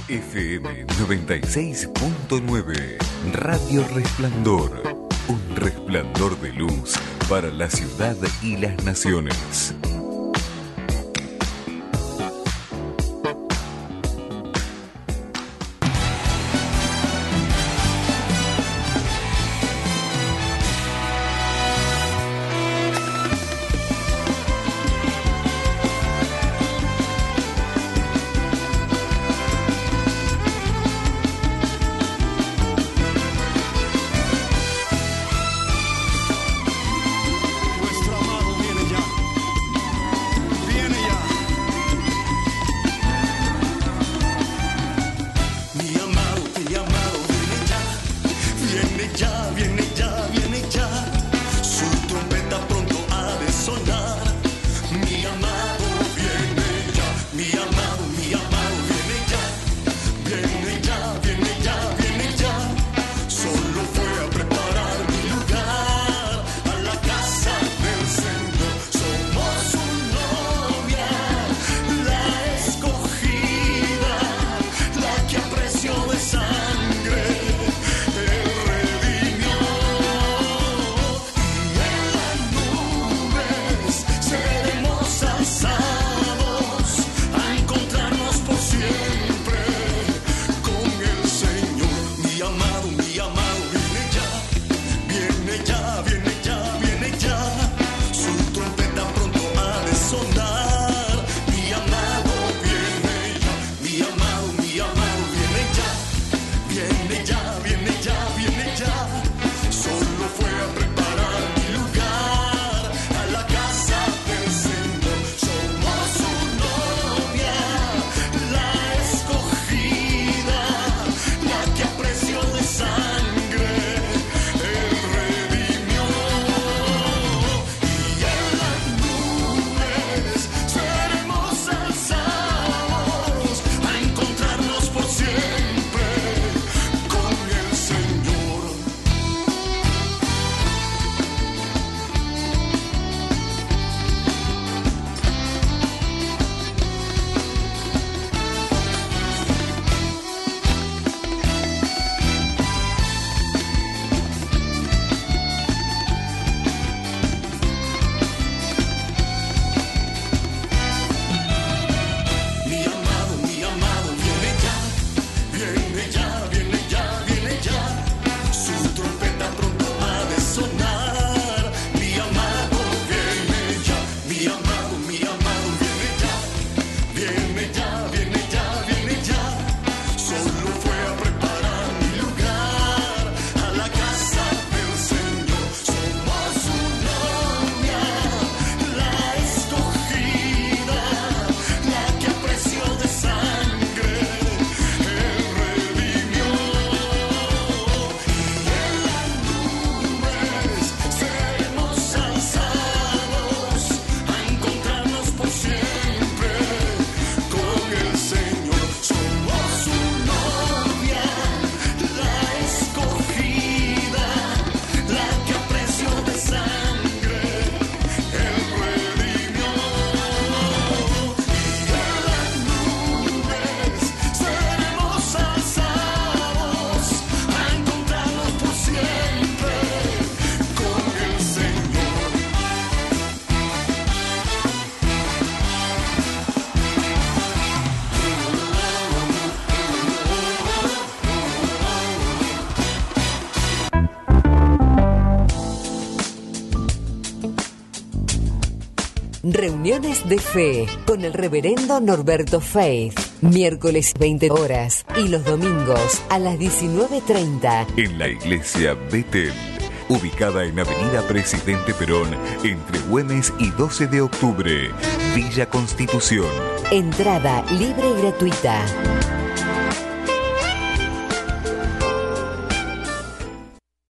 FM 96.9, Radio Resplandor, un resplandor de luz para la ciudad y las naciones. Reuniones de Fe con el reverendo Norberto Faith, miércoles 20 horas y los domingos a las 19:30 en la iglesia Betel, ubicada en Avenida Presidente Perón, entre Güemes y 12 de octubre, Villa Constitución. Entrada libre y gratuita.